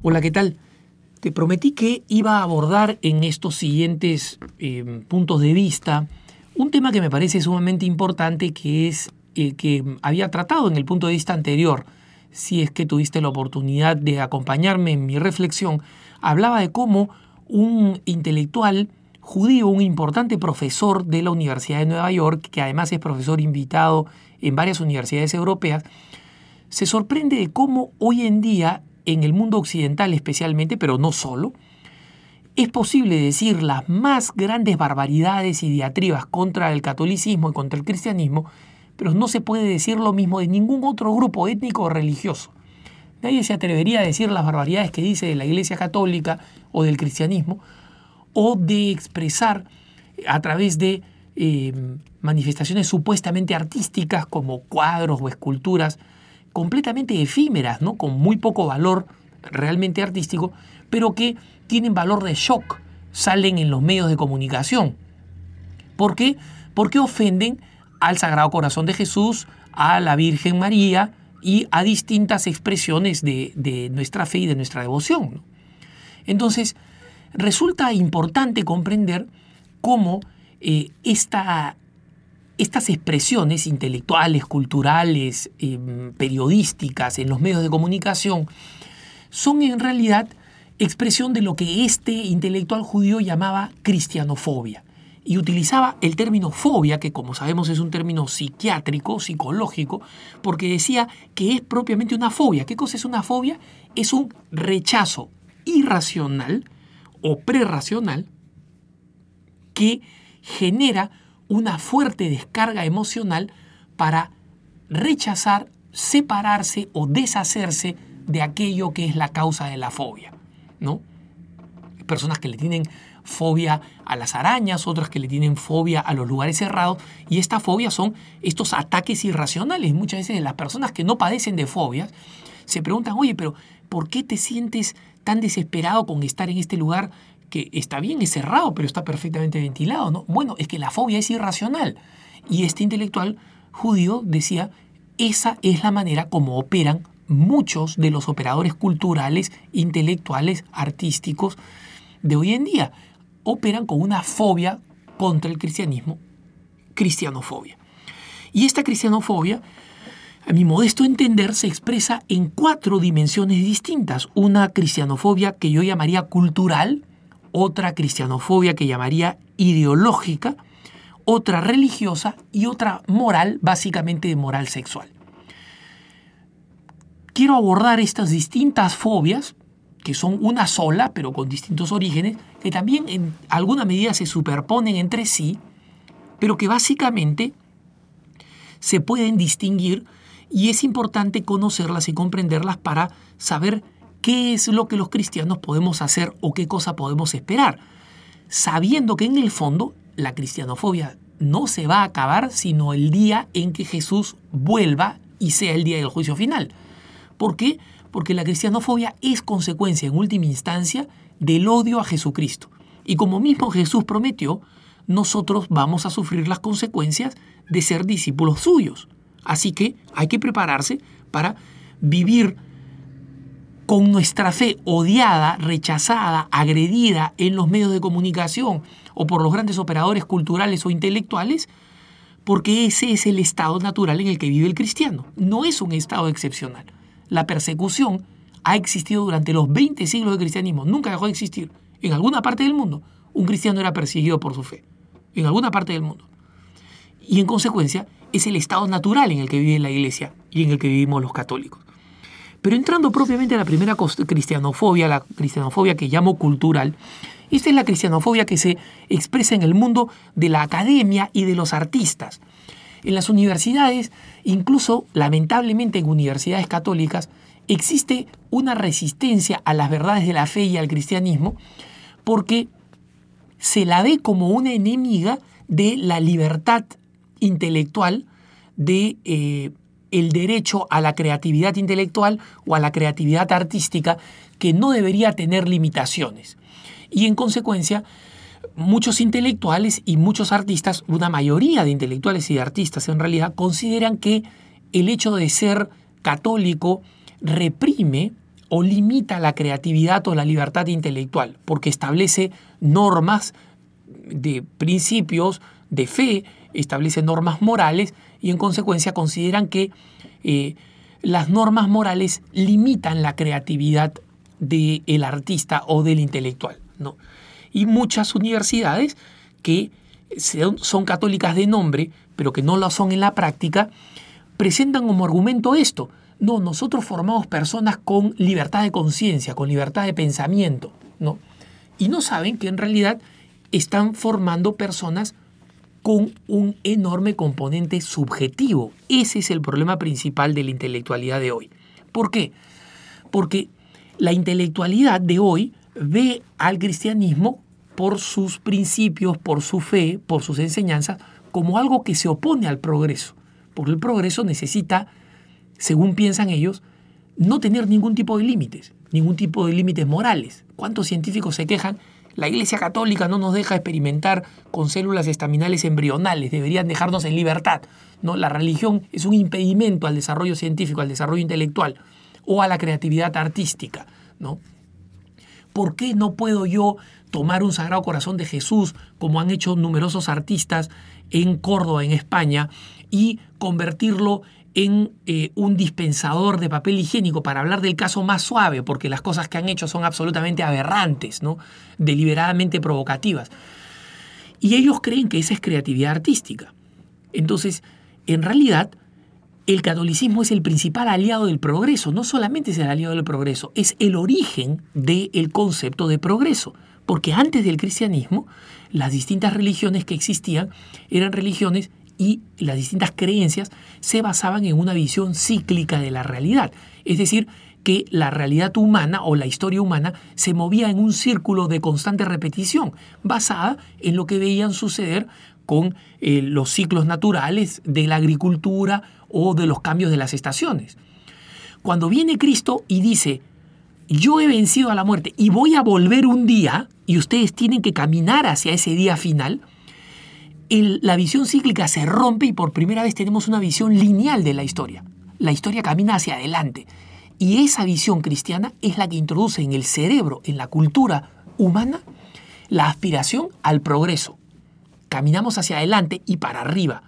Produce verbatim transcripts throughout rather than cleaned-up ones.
Hola, ¿qué tal? Te prometí que iba a abordar en estos siguientes eh, puntos de vista un tema que me parece sumamente importante, que es el que había tratado en el punto de vista anterior. Si es que tuviste la oportunidad de acompañarme en mi reflexión, hablaba de cómo un intelectual judío, un importante profesor de la Universidad de Nueva York, que además es profesor invitado en varias universidades europeas, se sorprende de cómo hoy en día, en el mundo occidental especialmente, pero no solo, es posible decir las más grandes barbaridades y diatribas contra el catolicismo y contra el cristianismo, pero no se puede decir lo mismo de ningún otro grupo étnico o religioso. Nadie se atrevería a decir las barbaridades que dice de la Iglesia Católica o del cristianismo, o de expresar a través de eh, manifestaciones supuestamente artísticas como cuadros o esculturas completamente efímeras, ¿no? Con muy poco valor realmente artístico, pero que tienen valor de shock, salen en los medios de comunicación. ¿Por qué? Porque ofenden al Sagrado Corazón de Jesús, a la Virgen María y a distintas expresiones de, de nuestra fe y de nuestra devoción, ¿no? Entonces, resulta importante comprender cómo eh, esta, estas expresiones intelectuales, culturales, eh, periodísticas en los medios de comunicación son en realidad expresión de lo que este intelectual judío llamaba cristianofobia. Y utilizaba el término fobia, que como sabemos es un término psiquiátrico, psicológico, porque decía que es propiamente una fobia. ¿Qué cosa es una fobia? Es un rechazo irracional o prerracional que genera una fuerte descarga emocional para rechazar, separarse o deshacerse de aquello que es la causa de la fobia, ¿no? Hay personas que le tienen fobia a las arañas, otras que le tienen fobia a los lugares cerrados, y esta fobia son estos ataques irracionales. Muchas veces las personas que no padecen de fobias se preguntan, oye, pero ¿por qué te sientes tan desesperado con estar en este lugar que está bien, es cerrado, pero está perfectamente ventilado, ¿no? Bueno, es que la fobia es irracional. Y este intelectual judío decía, esa es la manera como operan muchos de los operadores culturales, intelectuales, artísticos de hoy en día. Operan con una fobia contra el cristianismo, cristianofobia. Y esta cristianofobia, a mi modesto entender, se expresa en cuatro dimensiones distintas. Una cristianofobia que yo llamaría cultural, otra cristianofobia que llamaría ideológica, otra religiosa y otra moral, básicamente de moral sexual. Quiero abordar estas distintas fobias, que son una sola, pero con distintos orígenes, que también en alguna medida se superponen entre sí, pero que básicamente se pueden distinguir, y es importante conocerlas y comprenderlas para saber qué es lo que los cristianos podemos hacer o qué cosa podemos esperar, sabiendo que en el fondo la cristianofobia no se va a acabar sino el día en que Jesús vuelva y sea el día del juicio final. ¿Por qué? Porque la cristianofobia es consecuencia en última instancia del odio a Jesucristo. Y como mismo Jesús prometió, nosotros vamos a sufrir las consecuencias de ser discípulos suyos. Así que hay que prepararse para vivir con nuestra fe odiada, rechazada, agredida en los medios de comunicación o por los grandes operadores culturales o intelectuales, porque ese es el estado natural en el que vive el cristiano. No es un estado excepcional. La persecución ha existido durante los veinte siglos del cristianismo. Nunca dejó de existir. En alguna parte del mundo, un cristiano era perseguido por su fe. En alguna parte del mundo. Y en consecuencia, es el estado natural en el que vive la Iglesia y en el que vivimos los católicos. Pero entrando propiamente a la primera cristianofobia, la cristianofobia que llamo cultural, esta es la cristianofobia que se expresa en el mundo de la academia y de los artistas. En las universidades, incluso lamentablemente en universidades católicas, existe una resistencia a las verdades de la fe y al cristianismo porque se la ve como una enemiga de la libertad intelectual, de eh, el derecho a la creatividad intelectual o a la creatividad artística, que no debería tener limitaciones. Y en consecuencia, muchos intelectuales y muchos artistas, una mayoría de intelectuales y de artistas en realidad, consideran que el hecho de ser católico reprime o limita la creatividad o la libertad intelectual, porque establece normas de principios de fe, establece normas morales y en consecuencia consideran que eh, las normas morales limitan la creatividad del artista o del intelectual, ¿no? Y muchas universidades que son católicas de nombre, pero que no lo son en la práctica, presentan como argumento esto. No, nosotros formamos personas con libertad de conciencia, con libertad de pensamiento, ¿no? Y no saben que en realidad están formando personas con un enorme componente subjetivo. Ese es el problema principal de la intelectualidad de hoy. ¿Por qué? Porque la intelectualidad de hoy ve al cristianismo por sus principios, por su fe, por sus enseñanzas, como algo que se opone al progreso. Porque el progreso necesita, según piensan ellos, no tener ningún tipo de límites, ningún tipo de límites morales. ¿Cuántos científicos se quejan? La Iglesia Católica no nos deja experimentar con células estaminales embrionales, deberían dejarnos en libertad, ¿no? La religión es un impedimento al desarrollo científico, al desarrollo intelectual o a la creatividad artística, ¿no? ¿Por qué no puedo yo tomar un Sagrado Corazón de Jesús, como han hecho numerosos artistas en Córdoba, en España, y convertirlo en eh, un dispensador de papel higiénico, para hablar del caso más suave, porque las cosas que han hecho son absolutamente aberrantes, ¿no? Deliberadamente provocativas? Y ellos creen que esa es creatividad artística. Entonces, en realidad, el catolicismo es el principal aliado del progreso. No solamente es el aliado del progreso, es el origen del concepto de progreso. Porque antes del cristianismo, las distintas religiones que existían eran religiones y las distintas creencias se basaban en una visión cíclica de la realidad. Es decir, que la realidad humana o la historia humana se movía en un círculo de constante repetición, basada en lo que veían suceder con eh, los ciclos naturales de la agricultura o de los cambios de las estaciones. Cuando viene Cristo y dice, yo he vencido a la muerte y voy a volver un día, y ustedes tienen que caminar hacia ese día final, el, la visión cíclica se rompe y por primera vez tenemos una visión lineal de la historia. La historia camina hacia adelante. Y esa visión cristiana es la que introduce en el cerebro, en la cultura humana, la aspiración al progreso. Caminamos hacia adelante y para arriba.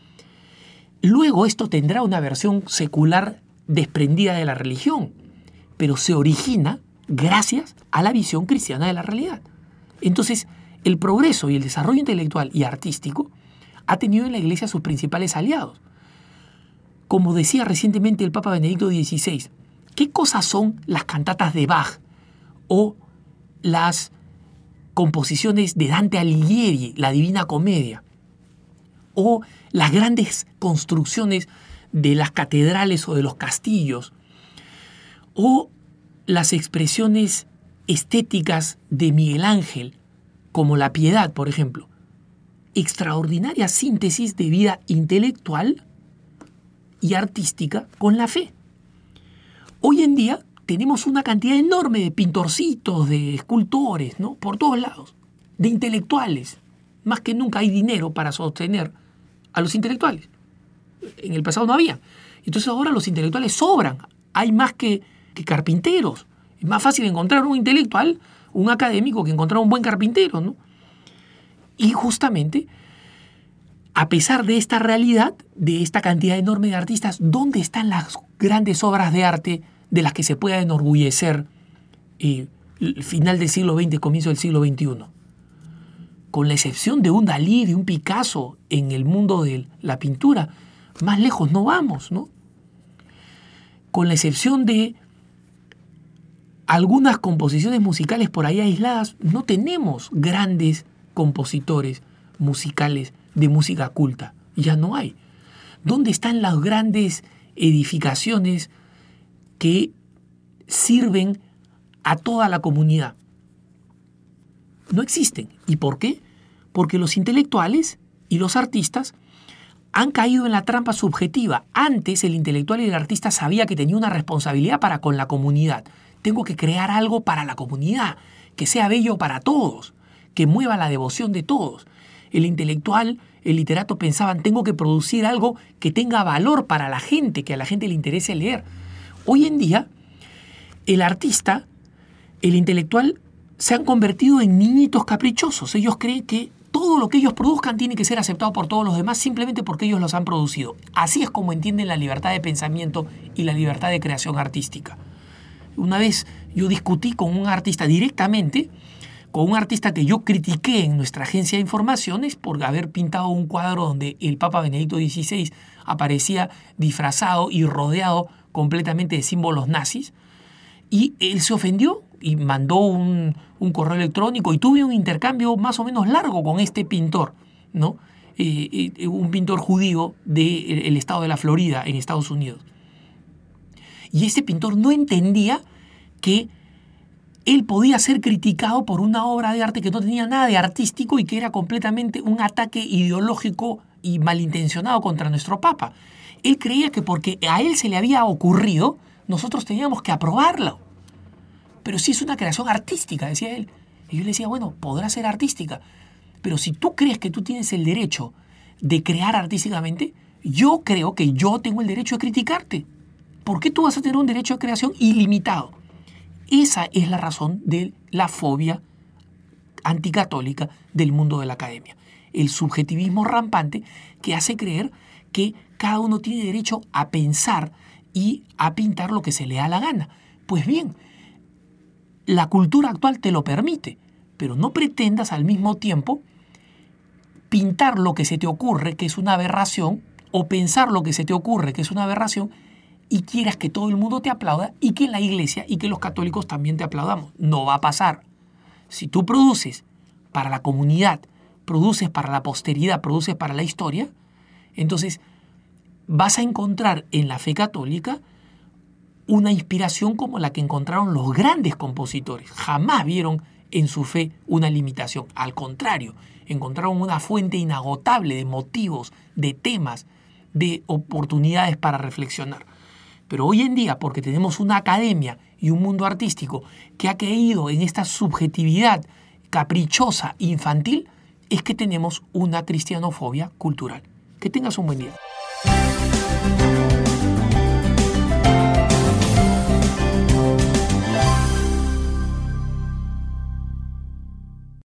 Luego esto tendrá una versión secular desprendida de la religión, pero se origina gracias a la visión cristiana de la realidad. Entonces, el progreso y el desarrollo intelectual y artístico ha tenido en la Iglesia sus principales aliados. Como decía recientemente el Papa Benedicto dieciséis, ¿qué cosas son las cantatas de Bach o las composiciones de Dante Alighieri, la Divina Comedia, o las grandes construcciones de las catedrales o de los castillos, o las expresiones estéticas de Miguel Ángel, como la Piedad, por ejemplo? Extraordinaria síntesis de vida intelectual y artística con la fe. Hoy en día tenemos una cantidad enorme de pintorcitos, de escultores, ¿no? Por todos lados, de intelectuales. Más que nunca hay dinero para sostener a los intelectuales. En el pasado no había. Entonces ahora los intelectuales sobran. Hay más que, que carpinteros. Es más fácil encontrar un intelectual, un académico, que encontrar un buen carpintero, ¿no? Y justamente, a pesar de esta realidad, de esta cantidad enorme de artistas, ¿dónde están las grandes obras de arte de las que se pueda enorgullecer eh, el final del siglo veinte, comienzo del siglo veintiuno? Con la excepción de un Dalí, de un Picasso en el mundo de la pintura, más lejos no vamos, ¿no? Con la excepción de algunas composiciones musicales por ahí aisladas, no tenemos grandes compositores musicales de música culta. Ya no hay. ¿Dónde están las grandes edificaciones que sirven a toda la comunidad? No existen. ¿Y por qué? Porque los intelectuales y los artistas han caído en la trampa subjetiva. Antes el intelectual y el artista sabía que tenía una responsabilidad para con la comunidad. Tengo que crear algo para la comunidad, que sea bello para todos, que mueva la devoción de todos. El intelectual, el literato pensaban, tengo que producir algo que tenga valor para la gente, que a la gente le interese leer. Hoy en día, el artista, el intelectual, se han convertido en niñitos caprichosos. Ellos creen que todo lo que ellos produzcan tiene que ser aceptado por todos los demás simplemente porque ellos los han producido. Así es como entienden la libertad de pensamiento y la libertad de creación artística. Una vez yo discutí con un artista directamente, con un artista que yo critiqué en nuestra agencia de informaciones por haber pintado un cuadro donde el Papa Benedicto dieciséis aparecía disfrazado y rodeado completamente de símbolos nazis. Y él se ofendió y mandó un, un correo electrónico y tuve un intercambio más o menos largo con este pintor, ¿no? Eh, eh, un pintor judío del estado de la Florida, en Estados Unidos. Y este pintor no entendía que él podía ser criticado por una obra de arte que no tenía nada de artístico y que era completamente un ataque ideológico y malintencionado contra nuestro Papa. Él creía que porque a él se le había ocurrido, nosotros teníamos que aprobarlo. Pero si es una creación artística, decía él. Y yo le decía, bueno, podrá ser artística, pero si tú crees que tú tienes el derecho de crear artísticamente, yo creo que yo tengo el derecho de criticarte. ¿Por qué tú vas a tener un derecho de creación ilimitado? Esa es la razón de la fobia anticatólica del mundo de la academia. El subjetivismo rampante que hace creer que cada uno tiene derecho a pensar y a pintar lo que se le da la gana. Pues bien, la cultura actual te lo permite, pero no pretendas al mismo tiempo pintar lo que se te ocurre, que es una aberración, o pensar lo que se te ocurre, que es una aberración, y quieras que todo el mundo te aplauda y que la iglesia y que los católicos también te aplaudamos. No va a pasar. Si tú produces para la comunidad, produces para la posteridad, produces para la historia, entonces vas a encontrar en la fe católica una inspiración como la que encontraron los grandes compositores. Jamás vieron en su fe una limitación. Al contrario, encontraron una fuente inagotable de motivos, de temas, de oportunidades para reflexionar. Pero hoy en día, porque tenemos una academia y un mundo artístico que ha caído en esta subjetividad caprichosa, infantil, es que tenemos una cristianofobia cultural. Que tengas un buen día.